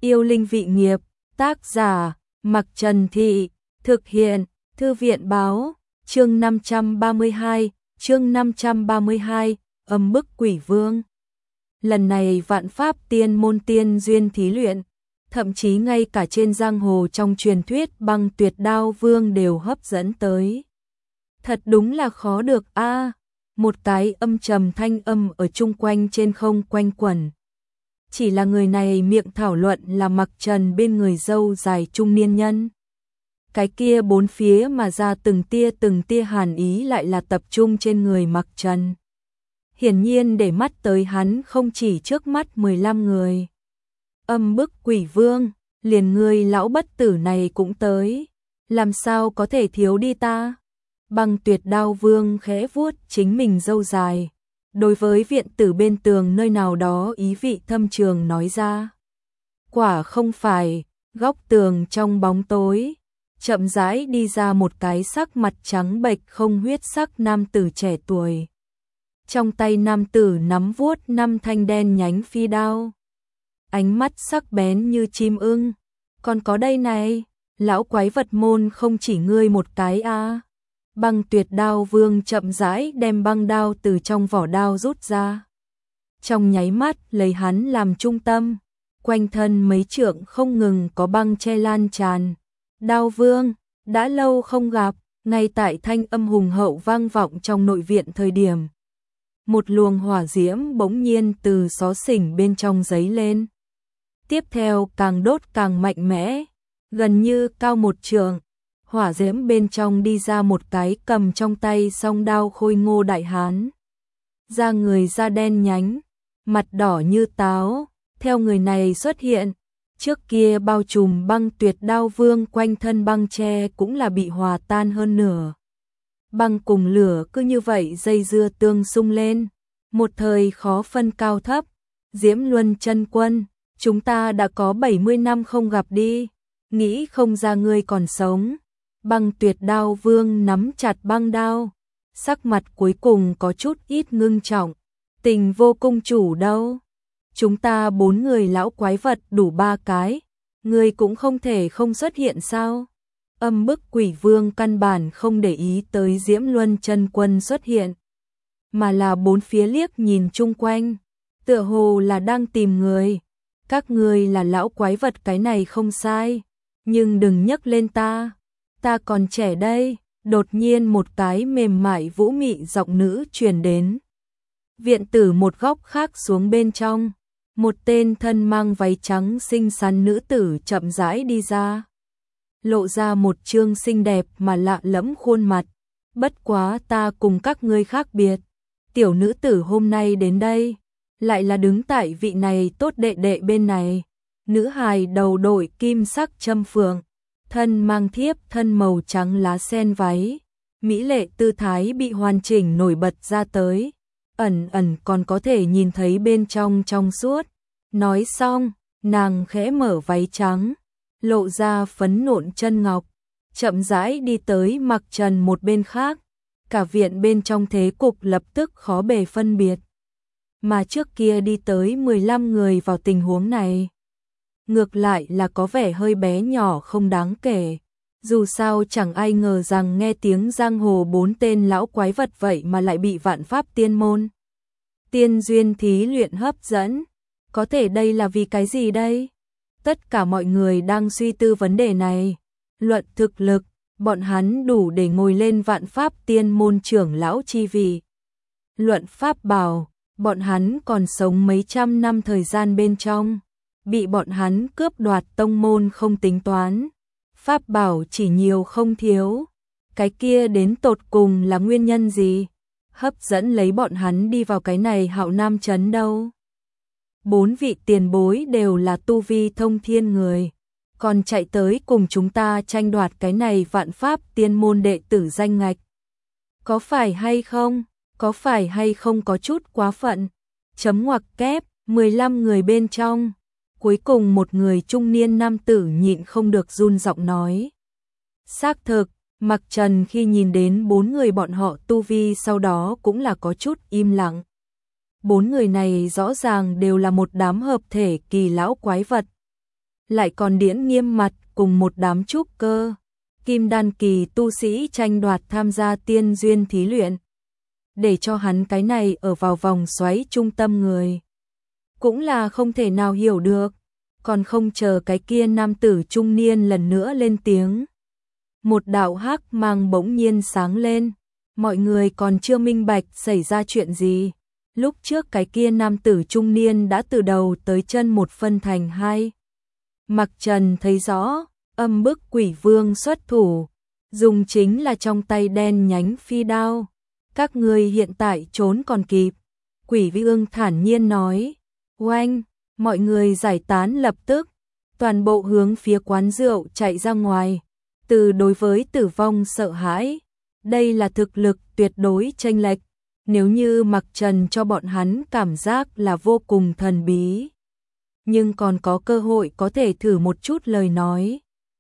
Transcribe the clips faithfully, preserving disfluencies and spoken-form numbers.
Yêu linh vị nghiệp, tác giả, Mặc Trần Thị, thực hiện, Thư viện báo, chương năm trăm ba mươi hai, chương năm trăm ba mươi hai, âm bức quỷ vương. Lần này vạn pháp tiên môn tiên duyên thí luyện, thậm chí ngay cả trên giang hồ trong truyền thuyết băng tuyệt đao vương đều hấp dẫn tới. Thật đúng là khó được a. À, một cái âm trầm thanh âm ở chung quanh trên không quanh quẩn. Chỉ là người này miệng thảo luận là Mặc Trần bên người dâu dài trung niên nhân. Cái kia bốn phía mà ra từng tia từng tia hàn ý lại là tập trung trên người Mặc Trần. Hiển nhiên để mắt tới hắn không chỉ trước mắt mười lăm người. Âm bức quỷ vương, liền người lão bất tử này cũng tới. Làm sao có thể thiếu đi ta? Băng tuyệt đao vương khẽ vuốt chính mình dâu dài. Đối với viện tử bên tường nơi nào đó ý vị thâm trường nói ra. Quả không phải, góc tường trong bóng tối, chậm rãi đi ra một cái sắc mặt trắng bệch không huyết sắc nam tử trẻ tuổi. Trong tay nam tử nắm vuốt năm thanh đen nhánh phi đao. Ánh mắt sắc bén như chim ưng. Còn có đây này, lão quái vật môn không chỉ ngươi một cái a. À. Băng tuyệt đao vương chậm rãi đem băng đao từ trong vỏ đao rút ra. Trong nháy mắt lấy hắn làm trung tâm, quanh thân mấy trượng không ngừng có băng che lan tràn. Đao vương, đã lâu không gặp, ngay tại thanh âm hùng hậu vang vọng trong nội viện thời điểm. Một luồng hỏa diễm bỗng nhiên từ xó xỉnh bên trong giấy lên. Tiếp theo càng đốt càng mạnh mẽ, gần như cao một trượng. Hỏa diễm bên trong đi ra một cái cầm trong tay song đao khôi ngô đại hán. Da người da đen nhánh, mặt đỏ như táo, theo người này xuất hiện, trước kia bao trùm băng tuyệt đao vương quanh thân băng tre cũng là bị hòa tan hơn nửa. Băng cùng lửa cứ như vậy dây dưa tương xung lên, một thời khó phân cao thấp. Diễm Luân chân quân, chúng ta đã có bảy mươi năm không gặp đi, nghĩ không ra ngươi còn sống. Băng tuyệt đao vương nắm chặt băng đao, sắc mặt cuối cùng có chút ít ngưng trọng. Tình vô cung chủ đâu? Chúng ta bốn người lão quái vật đủ ba cái, ngươi cũng không thể không xuất hiện sao? Âm bức quỷ vương căn bản không để ý tới Diễm Luân chân quân xuất hiện, mà là bốn phía liếc nhìn chung quanh, tựa hồ là đang tìm người. Các ngươi là lão quái vật cái này không sai, nhưng đừng nhắc lên ta. Ta còn trẻ đây. Đột nhiên một cái mềm mại vũ mị giọng nữ truyền đến. Viện tử một góc khác xuống bên trong, một tên thân mang váy trắng xinh xắn nữ tử chậm rãi đi ra, lộ ra một trương xinh đẹp mà lạ lẫm khuôn mặt. Bất quá ta cùng các ngươi khác biệt, tiểu nữ tử hôm nay đến đây, lại là đứng tại vị này tốt đệ đệ bên này. Nữ hài đầu đội kim sắc châm phượng, thân mang thiếp thân màu trắng lá sen váy, mỹ lệ tư thái bị hoàn chỉnh nổi bật ra tới, ẩn ẩn còn có thể nhìn thấy bên trong trong suốt. Nói xong, nàng khẽ mở váy trắng, lộ ra phấn nộn chân ngọc, chậm rãi đi tới Mặc Trần một bên khác. Cả viện bên trong thế cục lập tức khó bề phân biệt. Mà trước kia đi tới mười lăm người vào tình huống này, ngược lại là có vẻ hơi bé nhỏ không đáng kể. Dù sao chẳng ai ngờ rằng nghe tiếng giang hồ bốn tên lão quái vật vậy mà lại bị vạn pháp tiên môn tiên duyên thí luyện hấp dẫn. Có thể đây là vì cái gì đây? Tất cả mọi người đang suy tư vấn đề này. Luận thực lực, bọn hắn đủ để ngồi lên vạn pháp tiên môn trưởng lão chi vị. Luận pháp bảo, bọn hắn còn sống mấy trăm năm thời gian bên trong, bị bọn hắn cướp đoạt tông môn không tính toán. Pháp bảo chỉ nhiều không thiếu. Cái kia đến tột cùng là nguyên nhân gì? Hấp dẫn lấy bọn hắn đi vào cái này Hạo Nam trấn đâu? Bốn vị tiền bối đều là tu vi thông thiên người, còn chạy tới cùng chúng ta tranh đoạt cái này vạn pháp tiên môn đệ tử danh ngạch. Có phải hay không? Có phải hay không có chút quá phận? Chấm ngoặc kép, mười lăm người bên trong. Cuối cùng một người trung niên nam tử nhịn không được run giọng nói. Xác thực, Mặc Trần khi nhìn đến bốn người bọn họ tu vi sau đó cũng là có chút im lặng. Bốn người này rõ ràng đều là một đám hợp thể kỳ lão quái vật. lại còn điễn nghiêm mặt cùng một đám trúc cơ, kim đan kỳ tu sĩ tranh đoạt tham gia tiên duyên thí luyện. Để cho hắn cái này ở vào vòng xoáy trung tâm người. Cũng là không thể nào hiểu được, còn không chờ cái kia nam tử trung niên lần nữa lên tiếng. Một đạo hắc mang bỗng nhiên sáng lên, mọi người còn chưa minh bạch xảy ra chuyện gì. Lúc trước cái kia nam tử trung niên đã từ đầu tới chân một phân thành hai. Mặc Trần thấy rõ, âm bức quỷ vương xuất thủ, dùng chính là trong tay đen nhánh phi đao. Các người hiện tại trốn còn kịp. Quỷ vương thản nhiên nói. Oanh, mọi người giải tán lập tức, toàn bộ hướng phía quán rượu chạy ra ngoài. Từ đối với tử vong sợ hãi, đây là thực lực tuyệt đối chênh lệch. Nếu như Mặc Trần cho bọn hắn cảm giác là vô cùng thần bí, nhưng còn có cơ hội có thể thử một chút lời nói.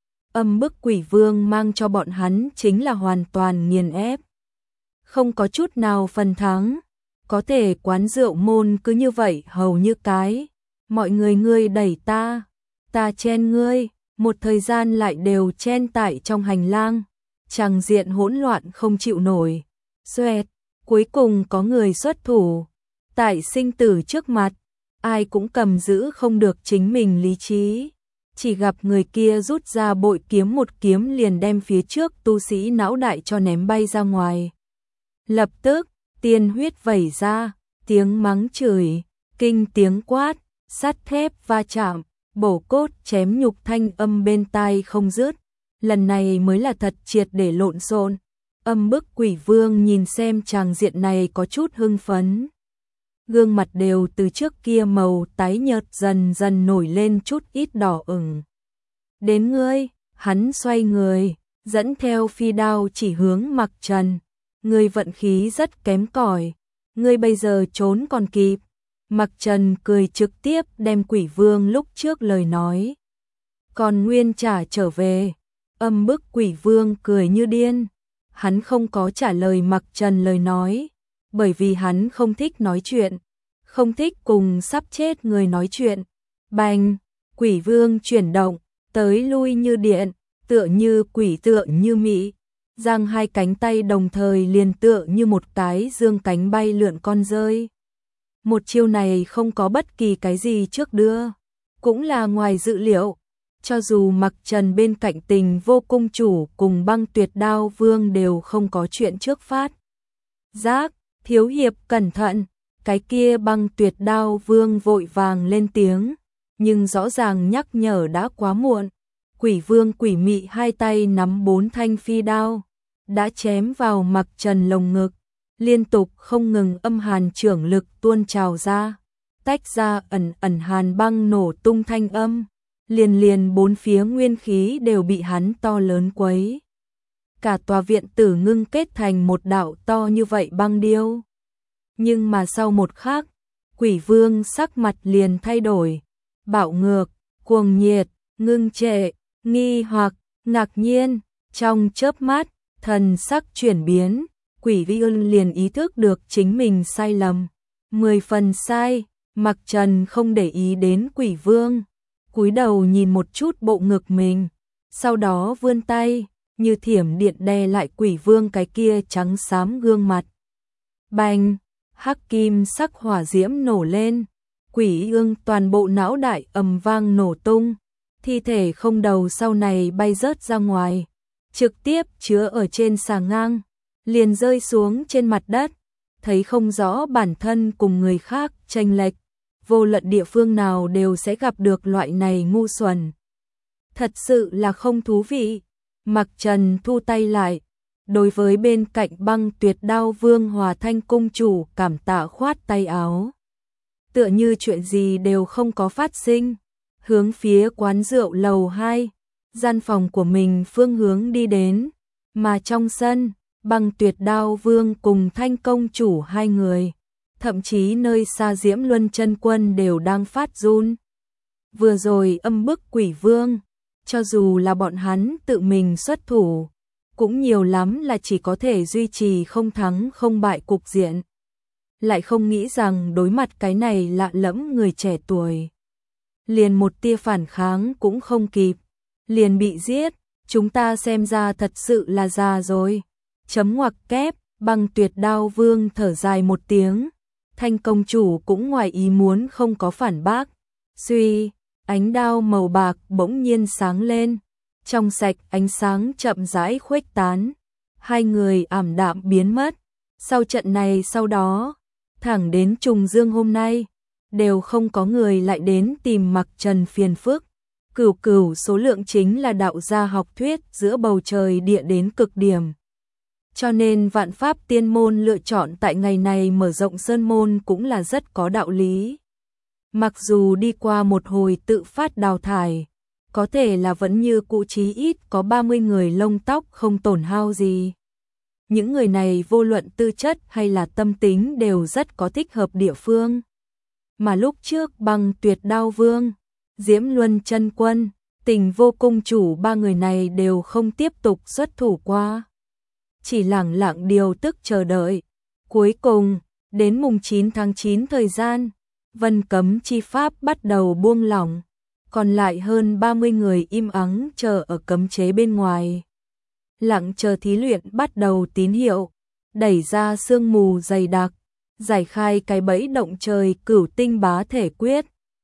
Âm bức quỷ vương mang cho bọn hắn chính là hoàn toàn nghiền ép. Không có chút nào phần thắng, có thể quán rượu môn cứ như vậy hầu như cái. Mọi người ngươi đẩy ta, ta chen ngươi, một thời gian lại đều chen tại trong hành lang. Tràng diện hỗn loạn không chịu nổi. Xoẹt, cuối cùng có người xuất thủ. Tại sinh tử trước mặt, ai cũng cầm giữ không được chính mình lý trí. Chỉ gặp người kia rút ra bội kiếm, một kiếm liền đem phía trước tu sĩ não đại cho ném bay ra ngoài. Lập tức, tiên huyết vẩy ra, tiếng mắng chửi, kinh tiếng quát, sắt thép va chạm, bổ cốt chém nhục thanh âm bên tai không dứt. Lần này mới là thật triệt để lộn xộn. Âm bức quỷ vương nhìn xem tràng diện này có chút hưng phấn. Gương mặt đều từ trước kia màu tái nhợt dần dần nổi lên chút ít đỏ ửng. Đến ngươi, hắn xoay người, dẫn theo phi đao chỉ hướng Mặc Trần. Ngươi vận khí rất kém cỏi, ngươi bây giờ trốn còn kịp. Mặc Trần cười trực tiếp đem quỷ vương lúc trước lời nói còn nguyên trả trở về. Âm bức quỷ vương cười như điên. Hắn không có trả lời Mặc Trần lời nói, bởi vì hắn không thích nói chuyện, không thích cùng sắp chết người nói chuyện. Bành, quỷ vương chuyển động, tới lui như điện, tựa như quỷ tựa như mị. Giang hai cánh tay đồng thời liền tựa như một cái dương cánh bay lượn con rơi. Một chiêu này không có bất kỳ cái gì trước đưa, cũng là ngoài dự liệu. Cho dù Mặc Trần bên cạnh Tình Vô Cung chủ cùng Băng Tuyệt Đao Vương đều không có chuyện trước phát giác, thiếu hiệp cẩn thận. Cái kia Băng Tuyệt Đao Vương vội vàng lên tiếng, nhưng rõ ràng nhắc nhở đã quá muộn. Quỷ vương quỷ mị hai tay nắm bốn thanh phi đao, đã chém vào Mặc Trần lồng ngực, liên tục không ngừng âm hàn trưởng lực tuôn trào ra, tách ra ẩn ẩn hàn băng nổ tung thanh âm, liền liền bốn phía nguyên khí đều bị hắn to lớn quấy. Cả tòa viện tử ngưng kết thành một đạo to như vậy băng điêu. Nhưng mà sau một khắc, quỷ vương sắc mặt liền thay đổi, bạo ngược, cuồng nhiệt, ngưng trệ, nghi hoặc, ngạc nhiên, trong chớp mắt, thần sắc chuyển biến, quỷ vương liền ý thức được chính mình sai lầm, mười phần sai. Mặc Trần không để ý đến quỷ vương, cúi đầu nhìn một chút bộ ngực mình, sau đó vươn tay, như thiểm điện đè lại quỷ vương cái kia trắng xám gương mặt. Bành, hắc kim sắc hỏa diễm nổ lên, quỷ vương toàn bộ não đại ầm vang nổ tung, thi thể không đầu sau này bay rớt ra ngoài, trực tiếp chứa ở trên xà ngang, liền rơi xuống trên mặt đất, thấy không rõ bản thân cùng người khác chênh lệch, vô luận địa phương nào đều sẽ gặp được loại này ngu xuẩn. Thật sự là không thú vị. Mặc Trần thu tay lại, đối với bên cạnh Băng Tuyệt Đao Vương Hòa Thanh cung chủ cảm tạ khoát tay áo. Tựa như chuyện gì đều không có phát sinh, hướng phía quán rượu lầu hai, gian phòng của mình phương hướng đi đến, mà trong sân, Băng Tuyệt Đao Vương cùng Thanh công chủ hai người, thậm chí nơi xa Diễm Luân chân quân đều đang phát run. Vừa rồi âm bức quỷ vương, cho dù là bọn hắn tự mình xuất thủ, cũng nhiều lắm là chỉ có thể duy trì không thắng không bại cục diện. Lại không nghĩ rằng đối mặt cái này lạ lẫm người trẻ tuổi, liền một tia phản kháng cũng không kịp, liền bị giết, chúng ta xem ra thật sự là già rồi. Chấm ngoặc kép, Băng Tuyệt Đao Vương thở dài một tiếng, Thanh công chủ cũng ngoài ý muốn không có phản bác. Suy, ánh đao màu bạc bỗng nhiên sáng lên, trong sạch ánh sáng chậm rãi khuếch tán, hai người ảm đạm biến mất. Sau trận này sau đó, thẳng đến trùng dương hôm nay, đều không có người lại đến tìm Mặc Trần phiền phức. Cửu cửu số lượng chính là đạo gia học thuyết giữa bầu trời địa đến cực điểm. Cho nên Vạn Pháp Tiên Môn lựa chọn tại ngày này mở rộng sơn môn cũng là rất có đạo lý. Mặc dù đi qua một hồi tự phát đào thải, có thể là vẫn như cũ chí ít có ba mươi người lông tóc không tổn hao gì. Những người này vô luận tư chất hay là tâm tính đều rất có thích hợp địa phương. Mà lúc trước Băng Tuyệt Đao Vương, Diễm Luân Chân Quân, Tình Vô Cung chủ ba người này đều không tiếp tục xuất thủ qua. Chỉ lẳng lặng điều tức chờ đợi. Cuối cùng, đến mùng chín tháng chín thời gian, Vân Cấm chi pháp bắt đầu buông lỏng, còn lại hơn ba mươi người im ắng chờ ở cấm chế bên ngoài. Lặng chờ thí luyện bắt đầu tín hiệu, đẩy ra sương mù dày đặc, giải khai cái bẫy động trời Cửu Tinh Bá Thể Quyết.